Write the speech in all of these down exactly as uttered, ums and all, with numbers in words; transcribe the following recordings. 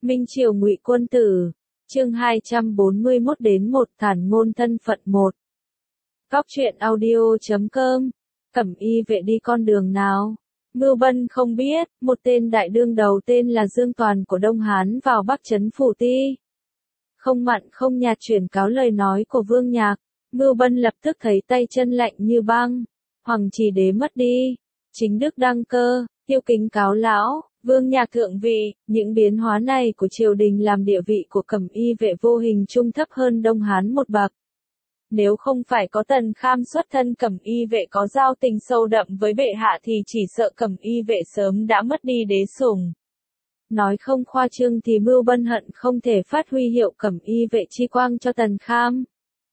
Minh Triều Ngụy Quân Tử, chương hai trăm bốn mươi mốt đến một Thản ngôn thân phận một. Cóc truyện audio chấm com, Cẩm Y vệ đi con đường nào? Mưu Bân không biết, một tên đại đương đầu tên là Dương Toàn của Đông Hán vào Bắc trấn Phủ Ti. Không mặn không nhạt chuyển cáo lời nói của Vương Nhạc, Mưu Bân lập tức thấy tay chân lạnh như băng. Hoàng Trì Đế mất đi, chính đức đăng cơ, tiêu kính cáo lão, Vương Nhạc thượng vị. Những biến hóa này của triều đình làm địa vị của Cẩm Y vệ vô hình trung thấp hơn Đông Hán một bậc. Nếu không phải có Tần Kham xuất thân Cẩm Y vệ có giao tình sâu đậm với bệ hạ thì chỉ sợ Cẩm Y vệ sớm đã mất đi đế sủng. Nói không khoa trương thì Mưu Bân hận không thể phát huy hiệu Cẩm Y vệ chi quang cho Tần Kham.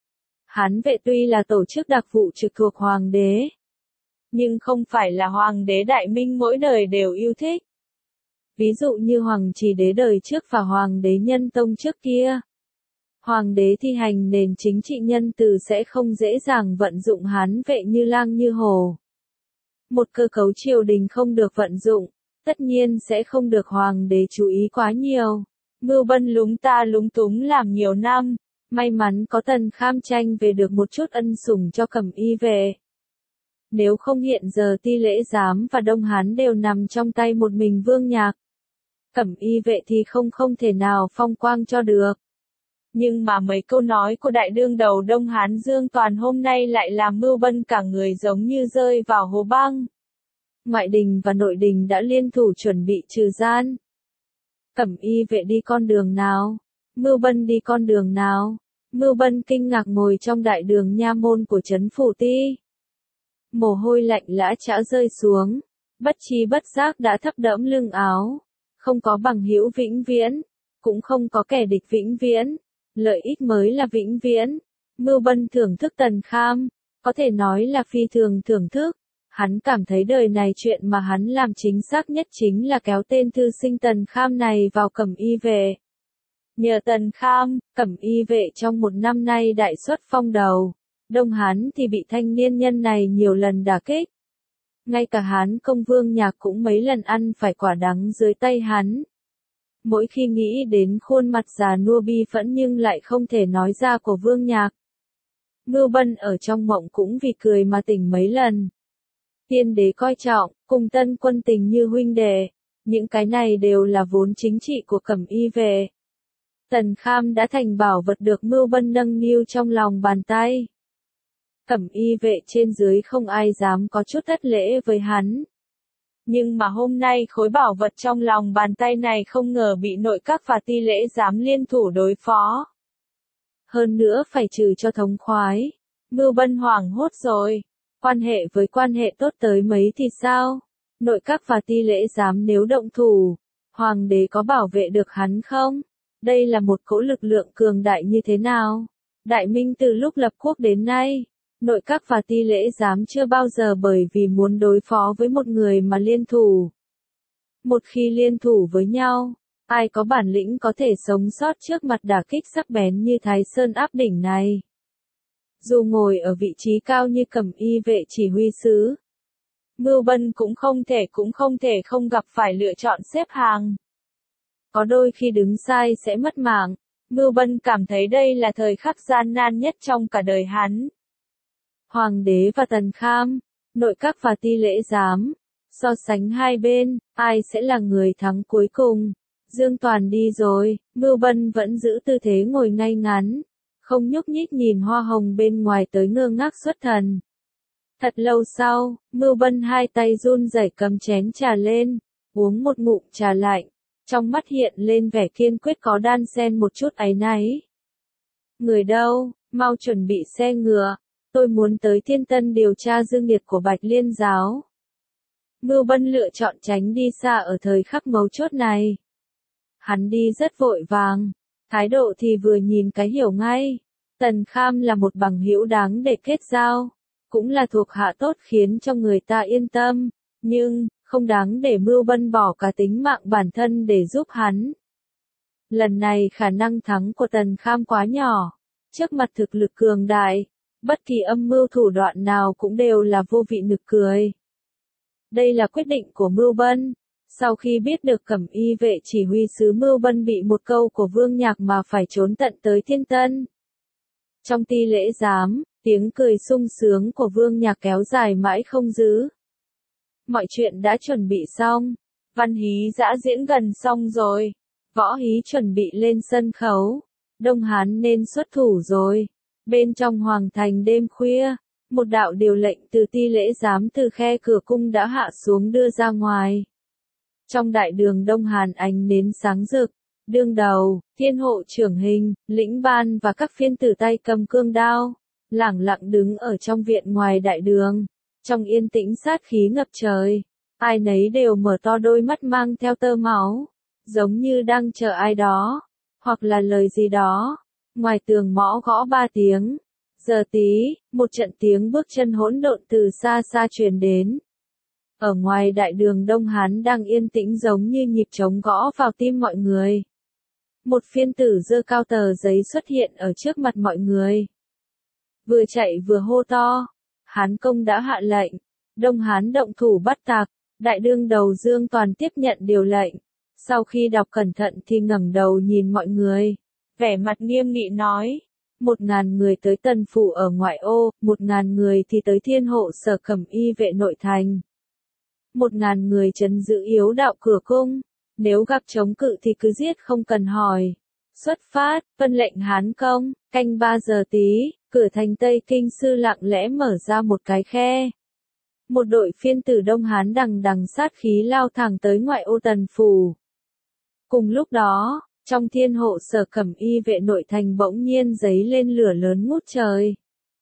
Hán vệ tuy là tổ chức đặc vụ trực thuộc Hoàng đế, nhưng không phải là Hoàng đế Đại Minh mỗi đời đều yêu thích. Ví dụ như Hoàng Trì Đế đời trước và Hoàng đế Nhân Tông trước kia. Hoàng đế thi hành nền chính trị nhân từ sẽ không dễ dàng vận dụng hán vệ như lang như hổ. Một cơ cấu triều đình không được vận dụng, tất nhiên sẽ không được Hoàng đế chú ý quá nhiều. Mưu Bân lúng ta lúng túng làm nhiều năm, may mắn có Tần Kham tranh về được một chút ân sủng cho Cẩm Y vệ. Nếu không hiện giờ Ti Lễ Giám và Đông Hán đều nằm trong tay một mình Vương Nhạc. Cẩm Y vệ thì không không thể nào phong quang cho được. Nhưng mà mấy câu nói của đại đương đầu Đông Hán Dương Toàn hôm nay lại làm Mưu Bân cả người giống như rơi vào hố băng. Ngoại đình và nội đình đã liên thủ chuẩn bị trừ gian. Cẩm Y vệ đi con đường nào? Mưu Bân đi con đường nào? Mưu Bân kinh ngạc ngồi trong đại đường nha môn của trấn Phủ Ti. Mồ hôi lạnh lã chã rơi xuống, bất chi bất giác đã thấm đẫm lưng áo. Không có bằng hữu vĩnh viễn, cũng không có kẻ địch vĩnh viễn, lợi ích mới là vĩnh viễn. Mưu Bân thưởng thức Tần Kham, có thể nói là phi thường thưởng thức. Hắn cảm thấy đời này chuyện mà hắn làm chính xác nhất chính là kéo tên thư sinh Tần Kham này vào Cẩm Y vệ. Nhờ Tần Kham, Cẩm Y vệ trong một năm nay đại xuất phong đầu. Đông Hán thì bị thanh niên nhân này nhiều lần đả kích. Ngay cả Hán công Vương Nhạc cũng mấy lần ăn phải quả đắng dưới tay hắn. Mỗi khi nghĩ đến khuôn mặt già nua bi phẫn nhưng lại không thể nói ra của Vương Nhạc. Mưu Bân ở trong mộng cũng vì cười mà tỉnh mấy lần. Tiên đế coi trọng, cùng tân quân tình như huynh đệ. Những cái này đều là vốn chính trị của Cẩm Y vệ. Tần Kham đã thành bảo vật được Mưu Bân nâng niu trong lòng bàn tay. Cẩm Y vệ trên dưới không ai dám có chút thất lễ với hắn. Nhưng mà hôm nay khối bảo vật trong lòng bàn tay này không ngờ bị nội các và Ti Lễ Giám liên thủ đối phó. Hơn nữa phải trừ cho thống khoái. Mưu Bân hoảng hốt rồi. Quan hệ với quan hệ tốt tới mấy thì sao? Nội các và Ti Lễ Giám nếu động thủ, Hoàng đế có bảo vệ được hắn không? Đây là một cỗ lực lượng cường đại như thế nào? Đại Minh từ lúc lập quốc đến nay, nội các và Ti Lễ Giám chưa bao giờ bởi vì muốn đối phó với một người mà liên thủ. Một khi liên thủ với nhau, ai có bản lĩnh có thể sống sót trước mặt đả kích sắc bén như Thái Sơn áp đỉnh này. Dù ngồi ở vị trí cao như Cẩm Y vệ chỉ huy sứ, Mưu Bân cũng không thể cũng không thể không gặp phải lựa chọn xếp hàng. Có đôi khi đứng sai sẽ mất mạng, Mưu Bân cảm thấy đây là thời khắc gian nan nhất trong cả đời hắn. Hoàng đế và Tần Kham, nội các và Ti Lễ Giám, so sánh hai bên, ai sẽ là người thắng cuối cùng? Dương Toàn đi rồi, Mưu Bân vẫn giữ tư thế ngồi ngay ngắn, không nhúc nhích nhìn hoa hồng bên ngoài tới ngơ ngác xuất thần. Thật lâu sau, Mưu Bân hai tay run rẩy cầm chén trà lên, uống một ngụm trà lạnh, trong mắt hiện lên vẻ kiên quyết có đan xen một chút áy náy. Người đâu, mau chuẩn bị xe ngựa. Tôi muốn tới Thiên Tân điều tra dương nghiệt của Bạch Liên giáo. Mưu Bân lựa chọn tránh đi xa ở thời khắc mấu chốt này. Hắn đi rất vội vàng, thái độ thì vừa nhìn cái hiểu ngay. Tần Kham là một bằng hữu đáng để kết giao, cũng là thuộc hạ tốt khiến cho người ta yên tâm, nhưng không đáng để Mưu Bân bỏ cả tính mạng bản thân để giúp hắn. Lần này khả năng thắng của Tần Kham quá nhỏ, trước mặt thực lực cường đại. Bất kỳ âm mưu thủ đoạn nào cũng đều là vô vị nực cười. Đây là quyết định của Mưu Bân. Sau khi biết được Cẩm Y vệ chỉ huy sứ Mưu Bân bị một câu của Vương Nhạc mà phải trốn tận tới Thiên Tân. Trong ti lễ giám, tiếng cười sung sướng của Vương Nhạc kéo dài mãi không dứt. Mọi chuyện đã chuẩn bị xong, văn hí dã diễn gần xong rồi, võ hí chuẩn bị lên sân khấu, Đông Hán nên xuất thủ rồi. Bên trong hoàng thành đêm khuya, một đạo điều lệnh từ ti lễ giám từ khe cửa cung đã hạ xuống đưa ra ngoài. Trong đại đường Đông Hàn ánh nến sáng rực, đương đầu, thiên hộ trưởng hình, lĩnh ban và các phiên tử tay cầm cương đao, lẳng lặng đứng ở trong viện ngoài đại đường. Trong yên tĩnh sát khí ngập trời, ai nấy đều mở to đôi mắt mang theo tơ máu, giống như đang chờ ai đó, hoặc là lời gì đó. Ngoài tường mõ gõ ba tiếng, giờ tí, một trận tiếng bước chân hỗn độn từ xa xa truyền đến. Ở ngoài đại đường Đông Hán đang yên tĩnh giống như nhịp trống gõ vào tim mọi người. Một phiên tử giơ cao tờ giấy xuất hiện ở trước mặt mọi người. Vừa chạy vừa hô to, Hán công đã hạ lệnh, Đông Hán động thủ bắt tặc. Đại đương đầu Dương Toàn tiếp nhận điều lệnh. Sau khi đọc cẩn thận thì ngẩng đầu nhìn mọi người, vẻ mặt nghiêm nghị nói, một ngàn người tới Tần phủ ở ngoại ô, một ngàn người thì tới Thiên hộ sở Cẩm Y vệ nội thành. Một ngàn người trấn giữ yếu đạo cửa cung, nếu gặp chống cự thì cứ giết không cần hỏi. Xuất phát, vân lệnh Hán công, canh ba giờ tí, cửa thành Tây Kinh sư lặng lẽ mở ra một cái khe. Một đội phiên tử Đông Hán đằng đằng sát khí lao thẳng tới ngoại ô Tần phủ. Cùng lúc đó, trong Thiên hộ sở Cẩm Y vệ nội thành bỗng nhiên giấy lên lửa lớn ngút trời.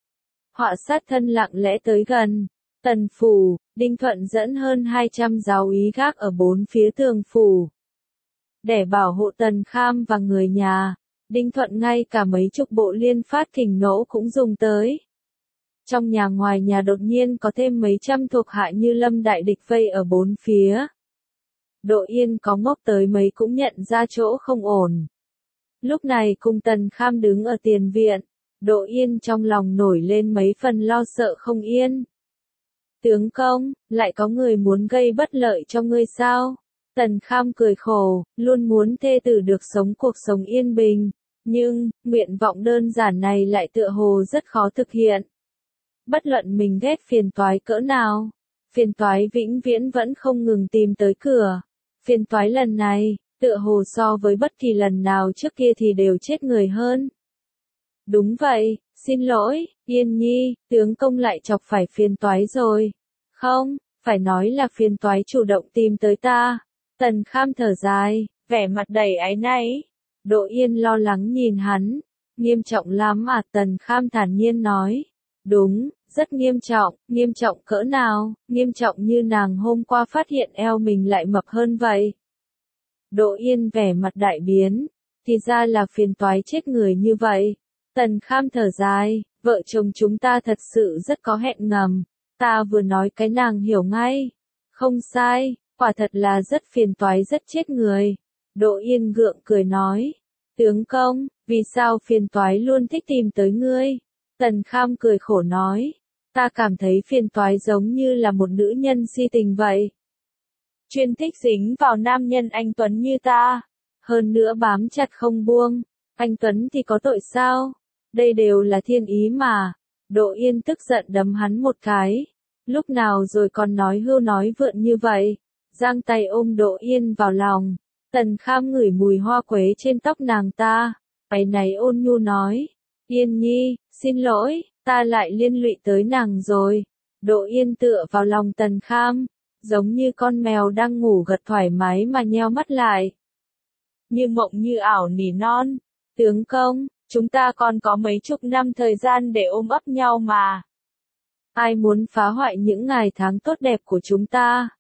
Họa sát thân lặng lẽ tới gần. Tần phủ, Đinh Thuận dẫn hơn hai trăm giáo úy gác ở bốn phía tường phủ. Để bảo hộ Tần Kham và người nhà, Đinh Thuận ngay cả mấy chục bộ liên phát kình nỗ cũng dùng tới. Trong nhà ngoài nhà đột nhiên có thêm mấy trăm thuộc hạ như lâm đại địch vây ở bốn phía. Đỗ Yên có ngốc tới mấy cũng nhận ra chỗ không ổn. Lúc này cùng Tần Kham đứng ở tiền viện, Đỗ Yên trong lòng nổi lên mấy phần lo sợ không yên. Tướng công, lại có người muốn gây bất lợi cho ngươi sao? Tần Kham cười khổ, luôn muốn thê tử được sống cuộc sống yên bình, nhưng, nguyện vọng đơn giản này lại tựa hồ rất khó thực hiện. Bất luận mình ghét phiền toái cỡ nào, phiền toái vĩnh viễn vẫn không ngừng tìm tới cửa. Phiền toái lần này, tựa hồ so với bất kỳ lần nào trước kia thì đều chết người hơn. Đúng vậy, xin lỗi, Yên Nhi, tướng công lại chọc phải phiền toái rồi. Không, phải nói là phiền toái chủ động tìm tới ta. Tần Kham thở dài, vẻ mặt đầy áy náy. Đỗ Yên lo lắng nhìn hắn. Nghiêm trọng lắm à? Tần Kham thản nhiên nói. Đúng, rất nghiêm trọng, nghiêm trọng cỡ nào, nghiêm trọng như nàng hôm qua phát hiện eo mình lại mập hơn vậy. Đỗ Yên vẻ mặt đại biến, thì ra là phiền toái chết người như vậy. Tần Kham thở dài, vợ chồng chúng ta thật sự rất có hẹn ngầm, ta vừa nói cái nàng hiểu ngay. Không sai, quả thật là rất phiền toái rất chết người. Đỗ Yên gượng cười nói, tướng công, vì sao phiền toái luôn thích tìm tới ngươi? Tần Kham cười khổ nói, ta cảm thấy phiền toái giống như là một nữ nhân si tình vậy. Chuyên thích dính vào nam nhân anh Tuấn như ta, hơn nữa bám chặt không buông, anh Tuấn thì có tội sao? Đây đều là thiên ý mà. Đỗ Yên tức giận đấm hắn một cái, lúc nào rồi còn nói hưu nói vượn như vậy, giang tay ôm Đỗ Yên vào lòng. Tần Kham ngửi mùi hoa quế trên tóc nàng ta, váy này ôn nhu nói, Yên Nhi, xin lỗi, ta lại liên lụy tới nàng rồi. Đỗ Yên tựa vào lòng Tần Kham, giống như con mèo đang ngủ gật thoải mái mà nheo mắt lại. Như mộng như ảo nỉ non, tướng công, chúng ta còn có mấy chục năm thời gian để ôm ấp nhau mà. Ai muốn phá hoại những ngày tháng tốt đẹp của chúng ta?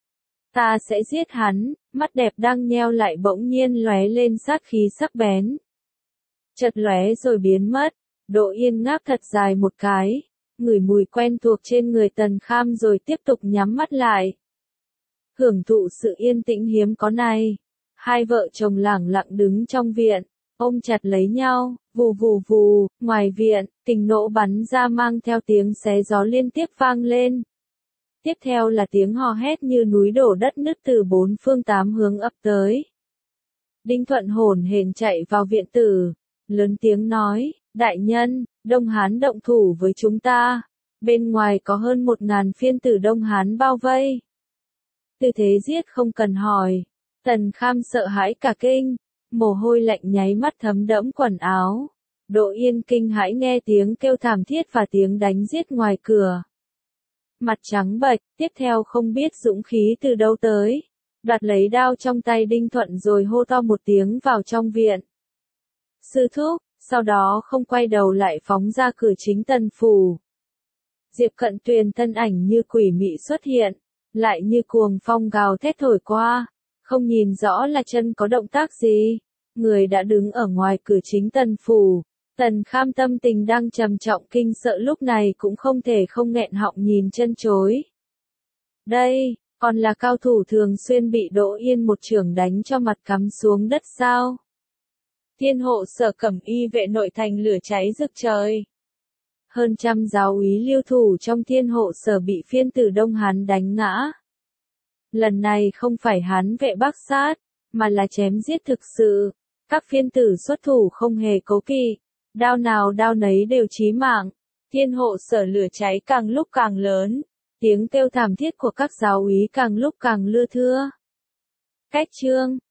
Ta sẽ giết hắn. Mắt đẹp đang nheo lại bỗng nhiên lóe lên sát khí sắc bén. Chợt lóe rồi biến mất. Đỗ Yên ngáp thật dài một cái, ngửi mùi quen thuộc trên người Tần Kham rồi tiếp tục nhắm mắt lại. Hưởng thụ sự yên tĩnh hiếm có này, hai vợ chồng lẳng lặng đứng trong viện, ôm chặt lấy nhau, vù vù vù, ngoài viện, kình nỗ bắn ra mang theo tiếng xé gió liên tiếp vang lên. tiếp theo là tiếng hò hét như núi đổ đất nứt từ bốn phương tám hướng ập tới. Đinh Thuận hổn hển chạy vào viện tử, lớn tiếng nói, đại nhân, Đông Hán động thủ với chúng ta, bên ngoài có hơn một ngàn phiên tử Đông Hán bao vây. Tư thế giết không cần hỏi, Tần Kham sợ hãi cả kinh, mồ hôi lạnh nháy mắt thấm đẫm quần áo. Đỗ Yên kinh hãi nghe tiếng kêu thảm thiết và tiếng đánh giết ngoài cửa. Mặt trắng bệch, tiếp theo không biết dũng khí từ đâu tới, đoạt lấy đao trong tay Đinh Thuận rồi hô to một tiếng vào trong viện. Sư thúc, sau đó không quay đầu lại phóng ra cửa chính Tần phủ. Diệp Cận Tuyền thân ảnh như quỷ mị xuất hiện, lại như cuồng phong gào thét thổi qua, không nhìn rõ là chân có động tác gì. Người đã đứng ở ngoài cửa chính Tần phủ. Tần Kham tâm tình đang trầm trọng kinh sợ lúc này cũng không thể không nghẹn họng nhìn chân chối. Đây, còn là cao thủ thường xuyên bị Đỗ Yên một chưởng đánh cho mặt cắm xuống đất sao? Thiên hộ sở Cẩm Y vệ nội thành lửa cháy rực trời. Hơn trăm giáo úy lưu thủ trong thiên hộ sở bị phiên tử Đông Hán đánh ngã. Lần này không phải Hán vệ bắc sát, mà là chém giết thực sự. Các phiên tử xuất thủ không hề cố kỵ, đao nào đao nấy đều chí mạng. Thiên hộ sở lửa cháy càng lúc càng lớn, tiếng kêu thảm thiết của các giáo úy càng lúc càng lưa thưa. Cách chương